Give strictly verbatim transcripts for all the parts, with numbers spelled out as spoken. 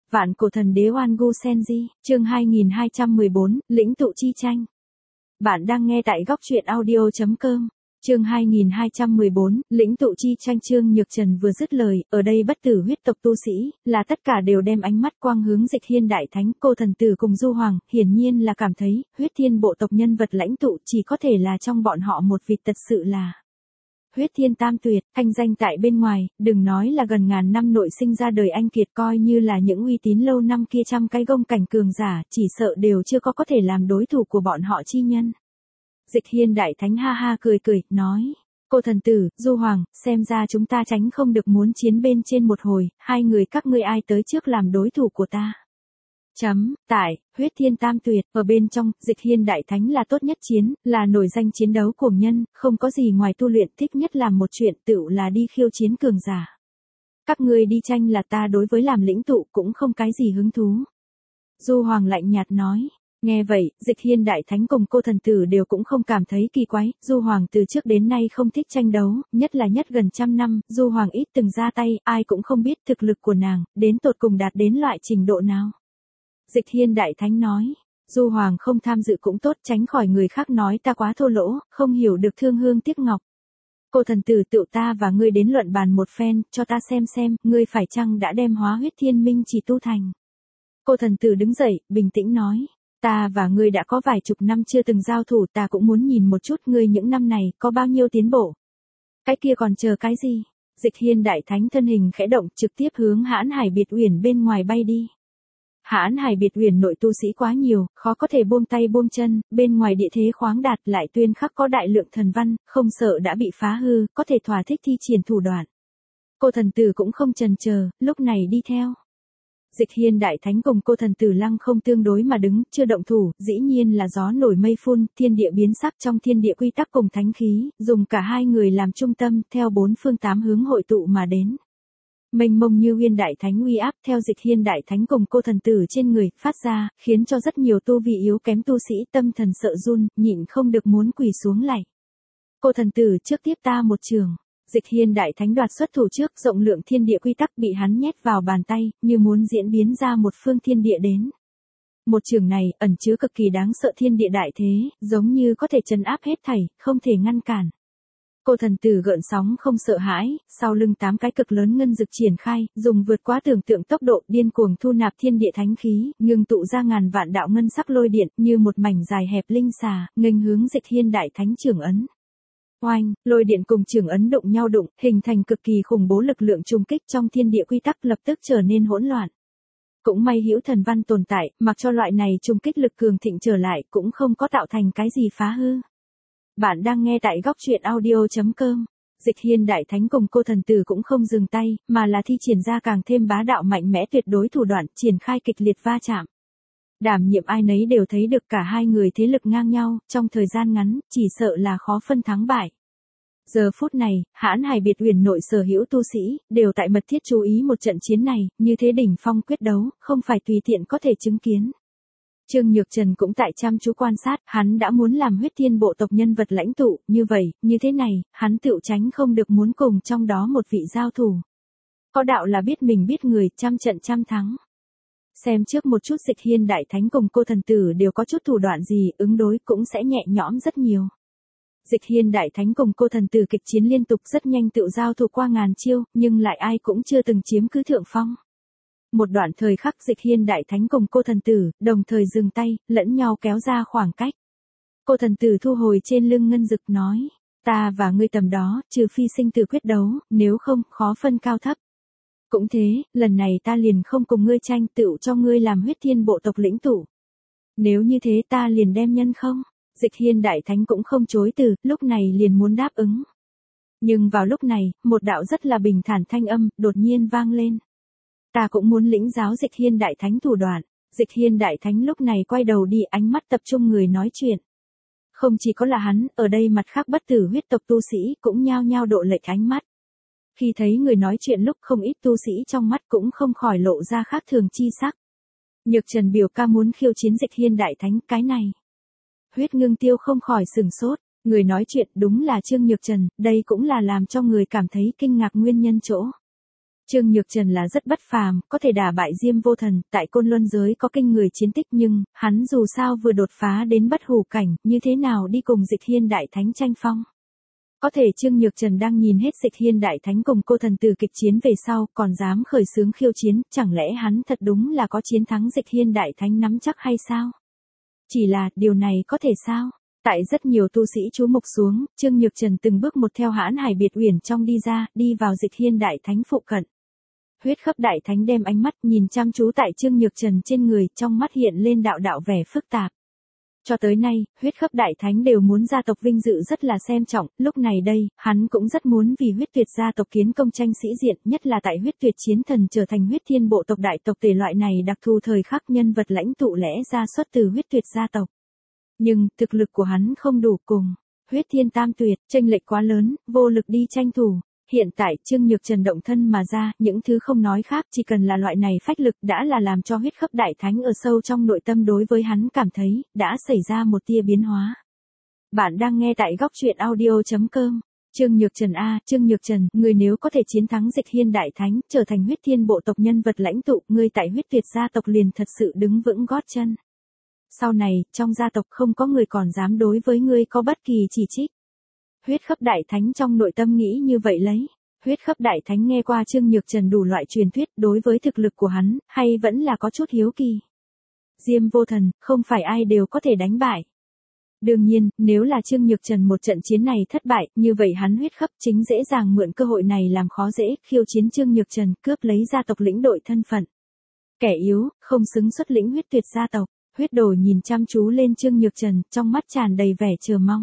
Vạn cổ thần đế Oan Gu Senji, chương hai nghìn hai trăm mười bốn, lĩnh tụ chi tranh. Bạn đang nghe tại góc truyện audio chấm com. Chương hai nghìn hai trăm mười bốn, lĩnh tụ chi tranh. Trương Nhược Trần vừa dứt lời, ở đây bất tử huyết tộc tu sĩ, là tất cả đều đem ánh mắt quang hướng Dịch Hiên Đại Thánh, Cô Thần Tử cùng Du Hoàng, hiển nhiên là cảm thấy, huyết thiên bộ tộc nhân vật lãnh tụ chỉ có thể là trong bọn họ một vị thật sự là huyết thiên tam tuyệt, thanh danh tại bên ngoài, đừng nói là gần ngàn năm nội sinh ra đời anh kiệt, coi như là những uy tín lâu năm kia trăm cái gông cảnh cường giả, chỉ sợ đều chưa có có thể làm đối thủ của bọn họ chi nhân. Dịch Hiên Đại Thánh ha ha cười cười, nói, Cô Thần Tử, Du Hoàng, xem ra chúng ta tránh không được muốn chiến bên trên một hồi, hai người các ngươi ai tới trước làm đối thủ của ta. Chấm, tại, huyết thiên tam tuyệt, ở bên trong, Dịch Hiên Đại Thánh là tốt nhất chiến, là nổi danh chiến đấu cuồng nhân, không có gì ngoài tu luyện, thích nhất làm một chuyện tựu là đi khiêu chiến cường giả. Các ngươi đi tranh là ta đối với làm lĩnh tụ cũng không cái gì hứng thú. Du Hoàng lạnh nhạt nói. Nghe vậy, Dịch Hiên Đại Thánh cùng Cô Thần Tử đều cũng không cảm thấy kỳ quái, Du Hoàng từ trước đến nay không thích tranh đấu, nhất là nhất gần trăm năm, Du Hoàng ít từng ra tay, ai cũng không biết thực lực của nàng, đến tột cùng đạt đến loại trình độ nào. Dịch Hiên Đại Thánh nói, Du Hoàng không tham dự cũng tốt, tránh khỏi người khác nói ta quá thô lỗ, không hiểu được thương hương tiếc ngọc. Cô Thần Tử, tựu ta và ngươi đến luận bàn một phen, cho ta xem xem, ngươi phải chăng đã đem hóa huyết thiên minh chỉ tu thành. Cô Thần Tử đứng dậy, bình tĩnh nói, ta và ngươi đã có vài chục năm chưa từng giao thủ, ta cũng muốn nhìn một chút ngươi những năm này có bao nhiêu tiến bộ. Cái kia còn chờ cái gì? Dịch Hiên Đại Thánh thân hình khẽ động, trực tiếp hướng Hãn Hải Biệt Uyển bên ngoài bay đi. Hãn Hải Biệt Uyển nội tu sĩ quá nhiều, khó có thể buông tay buông chân, bên ngoài địa thế khoáng đạt lại tuyên khắc có đại lượng thần văn, không sợ đã bị phá hư, có thể thỏa thích thi triển thủ đoạn. Cô Thần Tử cũng không chần chờ, lúc này đi theo. Dịch Hiên Đại Thánh cùng Cô Thần Tử lăng không tương đối mà đứng, chưa động thủ, dĩ nhiên là gió nổi mây phun, thiên địa biến sắc, trong thiên địa quy tắc cùng thánh khí, dùng cả hai người làm trung tâm, theo bốn phương tám hướng hội tụ mà đến. Mênh mông như Uyên Đại Thánh uy áp theo Dịch Hiên Đại Thánh cùng Cô Thần Tử trên người, phát ra, khiến cho rất nhiều tu vị yếu kém tu sĩ tâm thần sợ run, nhịn không được muốn quỳ xuống lạy. Cô Thần Tử, trước tiếp ta một trường. Dịch Hiên Đại Thánh đoạt xuất thủ trước, rộng lượng thiên địa quy tắc bị hắn nhét vào bàn tay, như muốn diễn biến ra một phương thiên địa đến. Một trường này, ẩn chứa cực kỳ đáng sợ thiên địa đại thế, giống như có thể trấn áp hết thảy, không thể ngăn cản. Cô Thần Tử gợn sóng không sợ hãi, sau lưng tám cái cực lớn ngân dực triển khai, dùng vượt quá tưởng tượng tốc độ, điên cuồng thu nạp thiên địa thánh khí, ngưng tụ ra ngàn vạn đạo ngân sắc lôi điện, như một mảnh dài hẹp linh xà, nghênh hướng Dịch Hiên Đại Thánh trưởng ấn. Oanh, lôi điện cùng trường ấn đụng nhau đụng, hình thành cực kỳ khủng bố lực lượng trùng kích trong thiên địa quy tắc lập tức trở nên hỗn loạn. Cũng may hữu thần văn tồn tại, mặc cho loại này trùng kích lực cường thịnh trở lại cũng không có tạo thành cái gì phá hư. Bạn đang nghe tại góc truyện audio chấm com. Dịch Hiên Đại Thánh cùng Cô Thần Tử cũng không dừng tay, mà là thi triển ra càng thêm bá đạo mạnh mẽ tuyệt đối thủ đoạn, triển khai kịch liệt va chạm. Đảm nhiệm ai nấy đều thấy được cả hai người thế lực ngang nhau, trong thời gian ngắn, chỉ sợ là khó phân thắng bại. Giờ phút này, Hãn Hải Biệt Uyển nội sở hữu tu sĩ, đều tại mật thiết chú ý một trận chiến này, như thế đỉnh phong quyết đấu, không phải tùy tiện có thể chứng kiến. Trương Nhược Trần cũng tại chăm chú quan sát, hắn đã muốn làm huyết thiên bộ tộc nhân vật lãnh tụ, như vậy, như thế này, hắn tựu tránh không được muốn cùng trong đó một vị giao thủ. Có đạo là biết mình biết người, trăm trận trăm thắng. Xem trước một chút Dịch Hiên Đại Thánh cùng Cô Thần Tử đều có chút thủ đoạn gì, ứng đối cũng sẽ nhẹ nhõm rất nhiều. Dịch Hiên Đại Thánh cùng Cô Thần Tử kịch chiến liên tục rất nhanh tự giao thủ qua ngàn chiêu, nhưng lại ai cũng chưa từng chiếm cứ thượng phong. Một đoạn thời khắc Dịch Hiên Đại Thánh cùng Cô Thần Tử, đồng thời dừng tay, lẫn nhau kéo ra khoảng cách. Cô Thần Tử thu hồi trên lưng ngân dực nói, ta và ngươi tầm đó, trừ phi sinh tử quyết đấu, nếu không, khó phân cao thấp. Cũng thế, lần này ta liền không cùng ngươi tranh, tựu cho ngươi làm huyết thiên bộ tộc lĩnh tụ. Nếu như thế ta liền đem nhân không? Dịch Hiên Đại Thánh cũng không chối từ, lúc này liền muốn đáp ứng. Nhưng vào lúc này, một đạo rất là bình thản thanh âm, đột nhiên vang lên. Ta cũng muốn lĩnh giáo Dịch Hiên Đại Thánh thủ đoạn. Dịch Hiên Đại Thánh lúc này quay đầu đi, ánh mắt tập trung người nói chuyện. Không chỉ có là hắn, ở đây mặt khác bất tử huyết tộc tu sĩ, cũng nhao nhao độ lệch ánh mắt. Khi thấy người nói chuyện lúc không ít tu sĩ trong mắt cũng không khỏi lộ ra khác thường chi sắc. Nhược Trần biểu ca muốn khiêu chiến Dịch Hiên Đại Thánh, cái này. Huyết Ngưng Tiêu không khỏi sừng sốt, người nói chuyện đúng là Trương Nhược Trần, đây cũng là làm cho người cảm thấy kinh ngạc nguyên nhân chỗ. Trương Nhược Trần là rất bất phàm, có thể đả bại Diêm Vô Thần, tại Côn Luân giới có kinh người chiến tích nhưng, hắn dù sao vừa đột phá đến bất hủ cảnh, như thế nào đi cùng Dịch Hiên Đại Thánh tranh phong. Có thể Trương Nhược Trần đang nhìn hết Dịch Hiên Đại Thánh cùng cô thần tử kịch chiến về sau, còn dám khởi xướng khiêu chiến, chẳng lẽ hắn thật đúng là có chiến thắng Dịch Hiên Đại Thánh nắm chắc hay sao? Chỉ là, điều này có thể sao? Tại rất nhiều tu sĩ chú mục xuống, Trương Nhược Trần từng bước một theo hãn hải biệt uyển trong đi ra, đi vào Dịch Hiên Đại Thánh phụ cận. Huyết Khắp Đại Thánh đem ánh mắt nhìn chăm chú tại Trương Nhược Trần trên người, trong mắt hiện lên đạo đạo vẻ phức tạp. Cho tới nay, Huyết Khắp Đại Thánh đều muốn gia tộc vinh dự rất là xem trọng, lúc này đây, hắn cũng rất muốn vì Huyết Tuyệt gia tộc kiến công tranh sĩ diện, nhất là tại Huyết Tuyệt chiến thần trở thành Huyết Thiên bộ tộc đại tộc tề loại này đặc thù thời khắc nhân vật lãnh tụ lẽ ra xuất từ Huyết Tuyệt gia tộc. Nhưng, thực lực của hắn không đủ cùng Huyết Thiên Tam Tuyệt, chênh lệch quá lớn, vô lực đi tranh thủ. Hiện tại Trương Nhược Trần động thân mà ra, những thứ không nói khác, chỉ cần là loại này phách lực đã là làm cho Huyết Khắp Đại Thánh ở sâu trong nội tâm đối với hắn cảm thấy, đã xảy ra một tia biến hóa. Bạn đang nghe tại góc truyện audio chấm com. Trương Nhược Trần a, Trương Nhược Trần, người nếu có thể chiến thắng Dịch Hiên Đại Thánh, trở thành Huyết Thiên bộ tộc nhân vật lãnh tụ, người tại Huyết Tuyệt gia tộc liền thật sự đứng vững gót chân. Sau này, trong gia tộc không có người còn dám đối với ngươi có bất kỳ chỉ trích. Huyết Khắp Đại Thánh trong nội tâm nghĩ như vậy lấy. Huyết Khắp Đại Thánh nghe qua Trương Nhược Trần đủ loại truyền thuyết đối với thực lực của hắn, hay vẫn là có chút hiếu kỳ. Diêm Vô Thần, không phải ai đều có thể đánh bại. Đương nhiên, nếu là Trương Nhược Trần một trận chiến này thất bại, như vậy hắn Huyết Khắp chính dễ dàng mượn cơ hội này làm khó dễ, khiêu chiến Trương Nhược Trần, cướp lấy gia tộc lĩnh đội thân phận. Kẻ yếu, không xứng xuất lĩnh Huyết Tuyệt gia tộc. Huyết Đồ nhìn chăm chú lên Trương Nhược Trần, trong mắt tràn đầy vẻ chờ mong.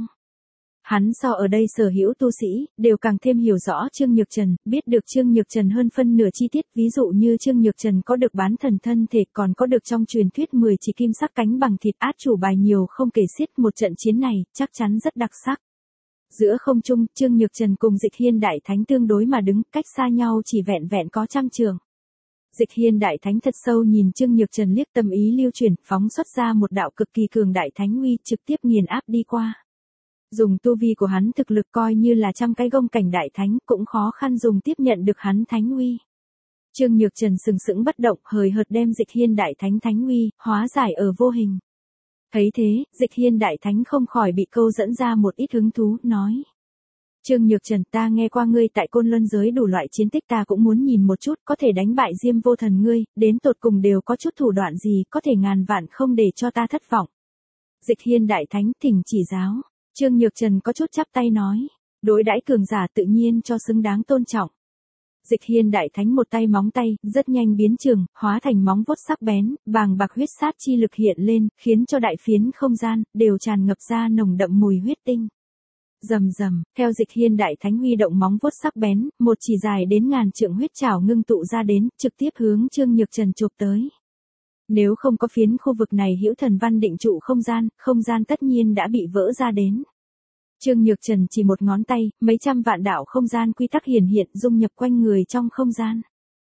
Hắn so ở đây sở hữu tu sĩ, đều càng thêm hiểu rõ Trương Nhược Trần, biết được Trương Nhược Trần hơn phân nửa chi tiết, ví dụ như Trương Nhược Trần có được bán thần thân thể, còn có được trong truyền thuyết mười chỉ kim sắc cánh bằng thịt, át chủ bài nhiều không kể xiết, một trận chiến này, chắc chắn rất đặc sắc. Giữa không trung, Trương Nhược Trần cùng Dịch Hiên Đại Thánh tương đối mà đứng, cách xa nhau chỉ vẹn vẹn có trăm trường. Dịch Hiên Đại Thánh thật sâu nhìn Trương Nhược Trần liếc, tâm ý lưu chuyển, phóng xuất ra một đạo cực kỳ cường đại thánh uy, trực tiếp nghiền áp đi qua. Dùng tu vi của hắn thực lực coi như là trăm cái gông cảnh đại thánh, cũng khó khăn dùng tiếp nhận được hắn thánh uy. Trương Nhược Trần sừng sững bất động, hời hợt đem Dịch Hiên Đại Thánh thánh uy hóa giải ở vô hình. Thấy thế, Dịch Hiên Đại Thánh không khỏi bị câu dẫn ra một ít hứng thú, nói: Trương Nhược Trần, ta nghe qua ngươi tại Côn Luân giới đủ loại chiến tích, ta cũng muốn nhìn một chút, có thể đánh bại Diêm Vô Thần ngươi, đến tột cùng đều có chút thủ đoạn gì, có thể ngàn vạn không để cho ta thất vọng. Dịch Hiên Đại Thánh thỉnh chỉ giáo. Trương Nhược Trần có chút chắp tay nói, đối đãi cường giả tự nhiên cho xứng đáng tôn trọng. Dịch Hiên Đại Thánh một tay móng tay, rất nhanh biến trường, hóa thành móng vuốt sắc bén, bàng bạc huyết sát chi lực hiện lên, khiến cho đại phiến không gian, đều tràn ngập ra nồng đậm mùi huyết tinh. Rầm rầm, theo Dịch Hiên Đại Thánh huy động móng vuốt sắc bén, một chỉ dài đến ngàn trượng huyết trảo ngưng tụ ra đến, trực tiếp hướng Trương Nhược Trần chụp tới. Nếu không có phiến khu vực này hữu thần văn định trụ không gian, không gian tất nhiên đã bị vỡ ra đến. Trương Nhược Trần chỉ một ngón tay, mấy trăm vạn đạo không gian quy tắc hiển hiện dung nhập quanh người trong không gian.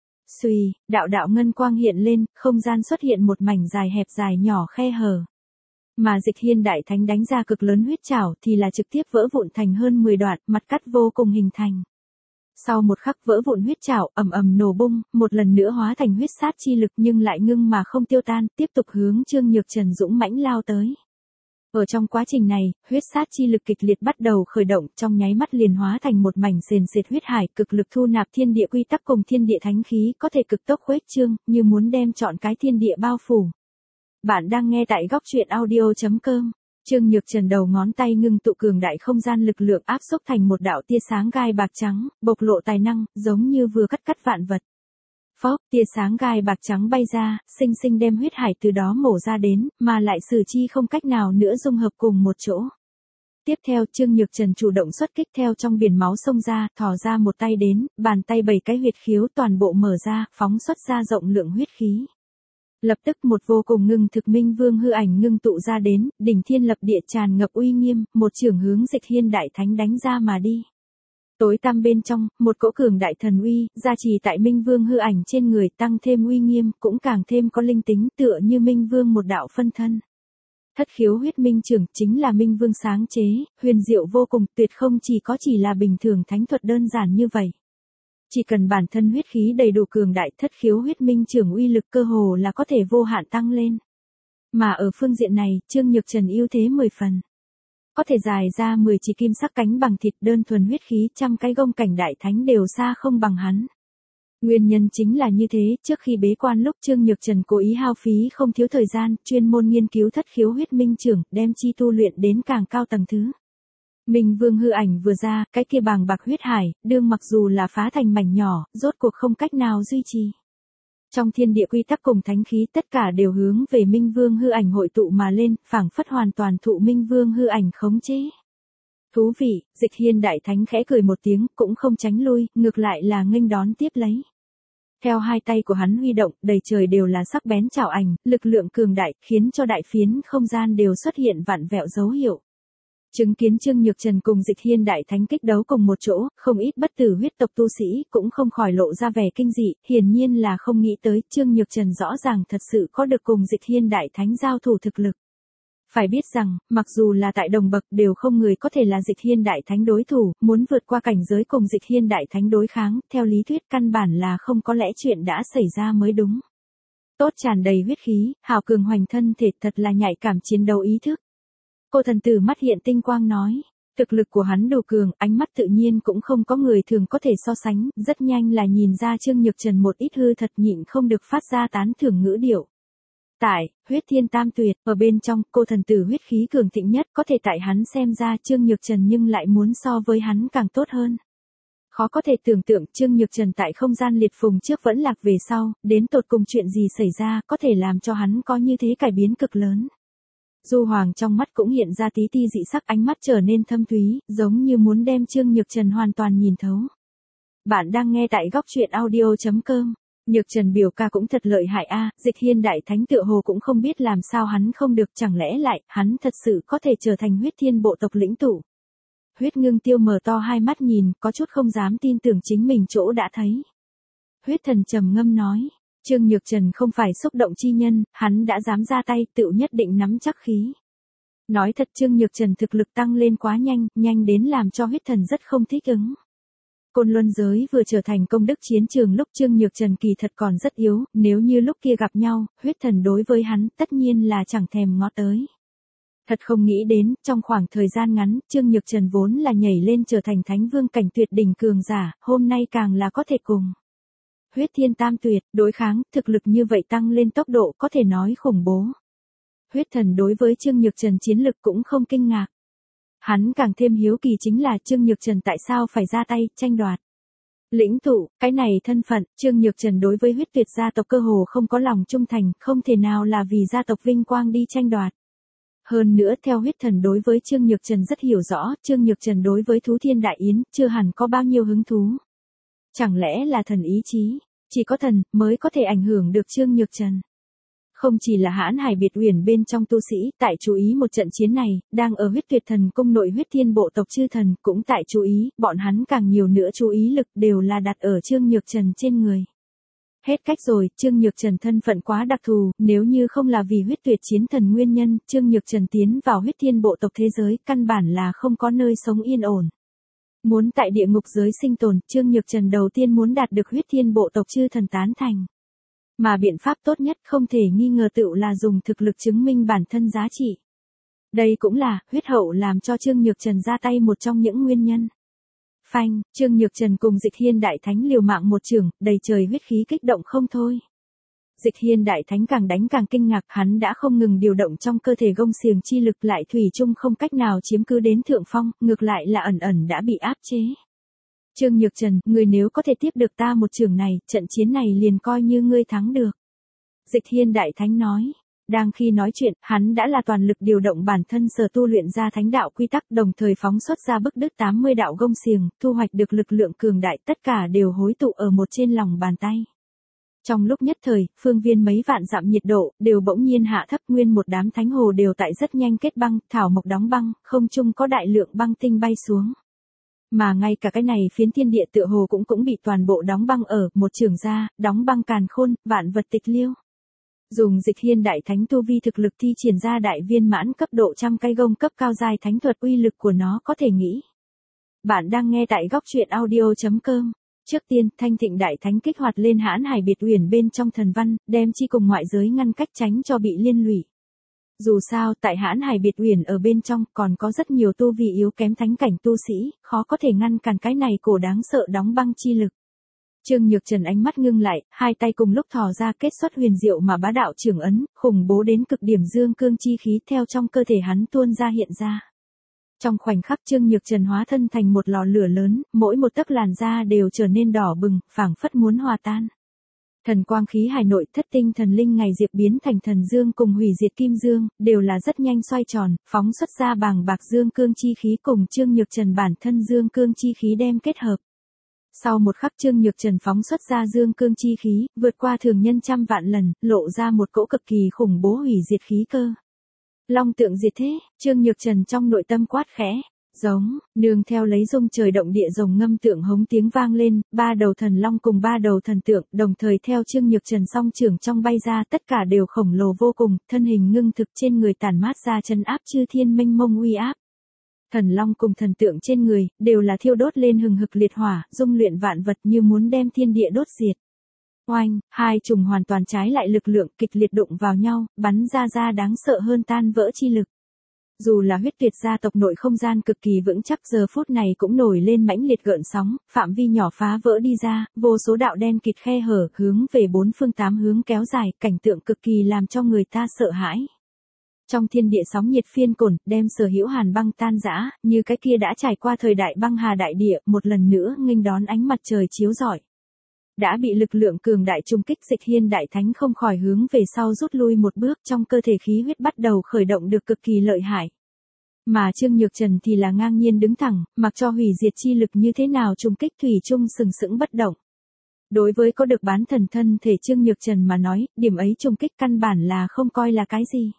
Xuy, đạo đạo ngân quang hiện lên, không gian xuất hiện một mảnh dài hẹp dài nhỏ khe hở. Mà Dịch Hiên Đại Thánh đánh ra cực lớn huyết trảo thì là trực tiếp vỡ vụn thành hơn mười đoạn, mặt cắt vô cùng hình thành. Sau một khắc vỡ vụn huyết trảo ầm ầm nổ bung, một lần nữa hóa thành huyết sát chi lực nhưng lại ngưng mà không tiêu tan, tiếp tục hướng Trương Nhược Trần dũng mãnh lao tới. Ở trong quá trình này, huyết sát chi lực kịch liệt bắt đầu khởi động, trong nháy mắt liền hóa thành một mảnh sền sệt huyết hải, cực lực thu nạp thiên địa quy tắc cùng thiên địa thánh khí, có thể cực tốc khuếch trương, như muốn đem trọn cái thiên địa bao phủ. Bạn đang nghe tại góc truyện audio chấm com. Trương Nhược Trần đầu ngón tay ngưng tụ cường đại không gian lực lượng áp xúc thành một đạo tia sáng gai bạc trắng, bộc lộ tài năng, giống như vừa cắt cắt vạn vật. Phốc, tia sáng gai bạc trắng bay ra, sinh sinh đem huyết hải từ đó mổ ra đến, mà lại sử chi không cách nào nữa dung hợp cùng một chỗ. Tiếp theo, Trương Nhược Trần chủ động xuất kích theo trong biển máu xông ra, thò ra một tay đến, bàn tay bảy cái huyệt khiếu toàn bộ mở ra, phóng xuất ra rộng lượng huyết khí. Lập tức một vô cùng ngưng thực minh vương hư ảnh ngưng tụ ra đến, đỉnh thiên lập địa tràn ngập uy nghiêm, một chưởng hướng Dịch Hiên Đại Thánh đánh ra mà đi. Tối tăm bên trong, một cỗ cường đại thần uy, gia trì tại minh vương hư ảnh trên người, tăng thêm uy nghiêm, cũng càng thêm có linh tính, tựa như minh vương một đạo phân thân. Thất khiếu huyết minh trưởng chính là minh vương sáng chế, huyền diệu vô cùng, tuyệt không chỉ có chỉ là bình thường thánh thuật đơn giản như vậy. Chỉ cần bản thân huyết khí đầy đủ cường đại, thất khiếu huyết minh trưởng uy lực cơ hồ là có thể vô hạn tăng lên. Mà ở phương diện này, Trương Nhược Trần ưu thế mười phần. Có thể dài ra mười chỉ kim sắc cánh bằng thịt, đơn thuần huyết khí, trăm cái gông cảnh đại thánh đều xa không bằng hắn. Nguyên nhân chính là như thế, trước khi bế quan lúc Trương Nhược Trần cố ý hao phí không thiếu thời gian, chuyên môn nghiên cứu thất khiếu huyết minh trưởng, đem chi tu luyện đến càng cao tầng thứ. Minh Vương hư ảnh vừa ra, cái kia bàng bạc huyết hải, đương mặc dù là phá thành mảnh nhỏ, rốt cuộc không cách nào duy trì. Trong thiên địa quy tắc cùng thánh khí tất cả đều hướng về Minh Vương hư ảnh hội tụ mà lên, phảng phất hoàn toàn thụ Minh Vương hư ảnh khống chế. Thú vị, Dịch Hiên đại thánh khẽ cười một tiếng, cũng không tránh lui, ngược lại là nghênh đón tiếp lấy. Theo hai tay của hắn huy động, đầy trời đều là sắc bén chảo ảnh, lực lượng cường đại, khiến cho đại phiến không gian đều xuất hiện vặn vẹo dấu hiệu. Chứng kiến Trương Nhược Trần cùng Dịch Hiên đại thánh kích đấu cùng một chỗ, không ít bất tử huyết tộc tu sĩ cũng không khỏi lộ ra vẻ kinh dị, hiển nhiên là không nghĩ tới Trương Nhược Trần rõ ràng thật sự có được cùng Dịch Hiên đại thánh giao thủ thực lực. Phải biết rằng, mặc dù là tại đồng bậc đều không người có thể là Dịch Hiên đại thánh đối thủ, muốn vượt qua cảnh giới cùng Dịch Hiên đại thánh đối kháng, theo lý thuyết căn bản là không có lẽ chuyện đã xảy ra mới đúng. Tốt tràn đầy huyết khí, hào cường hoành thân thể, thật là nhạy cảm chiến đấu ý thức. Cô thần tử mắt hiện tinh quang nói, thực lực của hắn đủ cường, ánh mắt tự nhiên cũng không có người thường có thể so sánh, rất nhanh là nhìn ra Trương Nhược Trần một ít hư thật, nhịn không được phát ra tán thưởng ngữ điệu. Tại, huyết thiên tam tuyệt, ở bên trong, cô thần tử huyết khí cường thịnh nhất, có thể tại hắn xem ra Trương Nhược Trần nhưng lại muốn so với hắn càng tốt hơn. Khó có thể tưởng tượng Trương Nhược Trần tại không gian liệt phùng trước vẫn lạc về sau, đến tột cùng chuyện gì xảy ra, có thể làm cho hắn có như thế cải biến cực lớn. Du Hoàng trong mắt cũng hiện ra tí ti dị sắc, ánh mắt trở nên thâm thúy, giống như muốn đem Trương Nhược Trần hoàn toàn nhìn thấu. Bạn đang nghe tại góc truyện audio chấm com. Nhược Trần biểu ca cũng thật lợi hại a, Dịch Hiên đại thánh tựa hồ cũng không biết làm sao hắn không được, chẳng lẽ lại, hắn thật sự có thể trở thành huyết thiên bộ tộc lĩnh tụ. Huyết Ngưng Tiêu mở to hai mắt nhìn, có chút không dám tin tưởng chính mình chỗ đã thấy. Huyết Thần trầm ngâm nói, Trương Nhược Trần không phải xúc động chi nhân, hắn đã dám ra tay, tựu nhất định nắm chắc khí. Nói thật Trương Nhược Trần thực lực tăng lên quá nhanh, nhanh đến làm cho Huyết Thần rất không thích ứng. Côn Luân giới vừa trở thành công đức chiến trường lúc Trương Nhược Trần kỳ thật còn rất yếu, nếu như lúc kia gặp nhau, Huyết Thần đối với hắn tất nhiên là chẳng thèm ngó tới. Thật không nghĩ đến, trong khoảng thời gian ngắn, Trương Nhược Trần vốn là nhảy lên trở thành thánh vương cảnh tuyệt đỉnh cường giả, hôm nay càng là có thể cùng huyết thiên tam tuyệt, đối kháng, thực lực như vậy tăng lên tốc độ có thể nói khủng bố. Huyết Thần đối với Trương Nhược Trần chiến lực cũng không kinh ngạc. Hắn càng thêm hiếu kỳ chính là Trương Nhược Trần tại sao phải ra tay, tranh đoạt. Lĩnh tụ, cái này thân phận, Trương Nhược Trần đối với huyết tuyệt gia tộc cơ hồ không có lòng trung thành, không thể nào là vì gia tộc vinh quang đi tranh đoạt. Hơn nữa theo Huyết Thần đối với Trương Nhược Trần rất hiểu rõ, Trương Nhược Trần đối với Thú Thiên Đại Yến, chưa hẳn có bao nhiêu hứng thú. Chẳng lẽ là thần ý chí, chỉ có thần mới có thể ảnh hưởng được Trương Nhược Trần. Không chỉ là Hãn Hải Biệt Uyển bên trong tu sĩ, tại chú ý một trận chiến này, đang ở huyết tuyệt thần cung nội huyết thiên bộ tộc chư thần, cũng tại chú ý, bọn hắn càng nhiều nữa chú ý lực đều là đặt ở Trương Nhược Trần trên người. Hết cách rồi, Trương Nhược Trần thân phận quá đặc thù, nếu như không là vì huyết tuyệt chiến thần nguyên nhân, Trương Nhược Trần tiến vào huyết thiên bộ tộc thế giới, căn bản là không có nơi sống yên ổn. Muốn tại địa ngục giới sinh tồn, Trương Nhược Trần đầu tiên muốn đạt được huyết thiên bộ tộc chư thần tán thành. Mà biện pháp tốt nhất không thể nghi ngờ tựu là dùng thực lực chứng minh bản thân giá trị. Đây cũng là, huyết hậu làm cho Trương Nhược Trần ra tay một trong những nguyên nhân. Phanh, Trương Nhược Trần cùng Dịch Hiên đại thánh liều mạng một chưởng, đầy trời huyết khí kích động không thôi. Dịch Hiên đại thánh càng đánh càng kinh ngạc, hắn đã không ngừng điều động trong cơ thể gông xiềng chi lực, lại thủy chung không cách nào chiếm cứ đến thượng phong, ngược lại là ẩn ẩn đã bị áp chế. Trương Nhược Trần, người nếu có thể tiếp được ta một chưởng này, trận chiến này liền coi như ngươi thắng được. Dịch Hiên đại thánh nói. Đang khi nói chuyện, hắn đã là toàn lực điều động bản thân sở tu luyện ra thánh đạo quy tắc, đồng thời phóng xuất ra bức đứt tám mươi đạo gông xiềng, thu hoạch được lực lượng cường đại, tất cả đều hối tụ ở một trên lòng bàn tay. Trong lúc nhất thời, phương viên mấy vạn dặm nhiệt độ, đều bỗng nhiên hạ thấp, nguyên một đám thánh hồ đều tại rất nhanh kết băng, thảo mộc đóng băng, không trung có đại lượng băng tinh bay xuống. Mà ngay cả cái này phiến thiên địa tựa hồ cũng cũng bị toàn bộ đóng băng ở, một trường ra, đóng băng càn khôn, vạn vật tịch liêu. Dùng Dịch Hiên đại thánh tu vi thực lực thi triển ra đại viên mãn cấp độ trăm cây gông cấp cao giai thánh thuật, uy lực của nó có thể nghĩ. Bạn đang nghe tại góc truyện audio chấm com. Trước tiên, Thanh Thịnh Đại Thánh kích hoạt lên Hãn Hải Biệt Uyển bên trong thần văn, đem chi cùng ngoại giới ngăn cách tránh cho bị liên lụy. Dù sao, tại Hãn Hải Biệt Uyển ở bên trong còn có rất nhiều tu vi yếu kém thánh cảnh tu sĩ, khó có thể ngăn cản cái này cổ đáng sợ đóng băng chi lực. Trương Nhược Trần ánh mắt ngưng lại, hai tay cùng lúc thò ra kết xuất huyền diệu mà bá đạo trưởng ấn, khủng bố đến cực điểm dương cương chi khí theo trong cơ thể hắn tuôn ra hiện ra. Trong khoảnh khắc Trương Nhược Trần hóa thân thành một lò lửa lớn, mỗi một tấc làn da đều trở nên đỏ bừng, phảng phất muốn hòa tan. Thần quang khí hải nội thất tinh thần linh ngày diệp biến thành thần dương cùng hủy diệt kim dương, đều là rất nhanh xoay tròn, phóng xuất ra bàng bạc dương cương chi khí cùng Trương Nhược Trần bản thân dương cương chi khí đem kết hợp. Sau một khắc Trương Nhược Trần phóng xuất ra dương cương chi khí, vượt qua thường nhân trăm vạn lần, lộ ra một cỗ cực kỳ khủng bố hủy diệt khí cơ. Long tượng diệt thế, Trương Nhược Trần trong nội tâm quát khẽ, giống, nương theo lấy rung trời động địa rồng ngâm tượng hống tiếng vang lên, ba đầu thần long cùng ba đầu thần tượng, đồng thời theo Trương Nhược Trần song trưởng trong bay ra, tất cả đều khổng lồ vô cùng, thân hình ngưng thực trên người tản mát ra chân áp chư thiên mênh mông uy áp. Thần long cùng thần tượng trên người, đều là thiêu đốt lên hừng hực liệt hỏa, dung luyện vạn vật như muốn đem thiên địa đốt diệt. Oanh, hai trùng hoàn toàn trái lại lực lượng kịch liệt đụng vào nhau, bắn ra ra đáng sợ hơn tan vỡ chi lực. Dù là huyết tuyệt gia tộc nội không gian cực kỳ vững chắc giờ phút này cũng nổi lên mãnh liệt gợn sóng, phạm vi nhỏ phá vỡ đi ra, vô số đạo đen kịt khe hở hướng về bốn phương tám hướng kéo dài, cảnh tượng cực kỳ làm cho người ta sợ hãi. Trong thiên địa sóng nhiệt phiên cồn, đem sở hữu hàn băng tan rã, như cái kia đã trải qua thời đại băng hà đại địa, một lần nữa nghênh đón ánh mặt trời chiếu rọi. Đã bị lực lượng cường đại trung kích Dịch Hiên Đại Thánh không khỏi hướng về sau rút lui một bước, trong cơ thể khí huyết bắt đầu khởi động được cực kỳ lợi hại. Mà Trương Nhược Trần thì là ngang nhiên đứng thẳng, mặc cho hủy diệt chi lực như thế nào trung kích thủy chung sừng sững bất động. Đối với có được bán thần thân thể Trương Nhược Trần mà nói, điểm ấy trung kích căn bản là không coi là cái gì.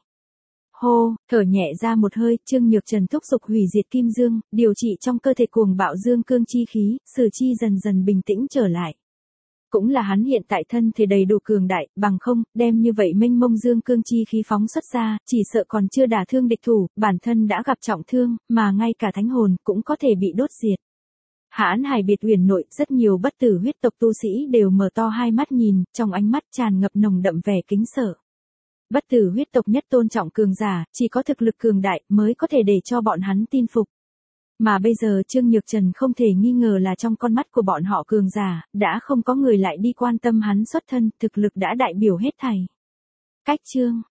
Hô, thở nhẹ ra một hơi, Trương Nhược Trần thúc giục hủy diệt kim dương, điều trị trong cơ thể cuồng bạo dương cương chi khí, sử chi dần dần bình tĩnh trở lại. Cũng là hắn hiện tại thân thể đầy đủ cường đại, bằng không, đem như vậy mênh mông dương cương chi khí phóng xuất ra, chỉ sợ còn chưa đả thương địch thủ, bản thân đã gặp trọng thương, mà ngay cả thánh hồn cũng có thể bị đốt diệt. Hãn Hải Biệt Uyển nội, rất nhiều bất tử huyết tộc tu sĩ đều mở to hai mắt nhìn, trong ánh mắt tràn ngập nồng đậm vẻ kính sợ. Bất tử huyết tộc nhất tôn trọng cường giả, chỉ có thực lực cường đại mới có thể để cho bọn hắn tin phục. Mà bây giờ Trương Nhược Trần không thể nghi ngờ là trong con mắt của bọn họ cường giả, đã không có người lại đi quan tâm hắn xuất thân, thực lực đã đại biểu hết thảy. Cách chương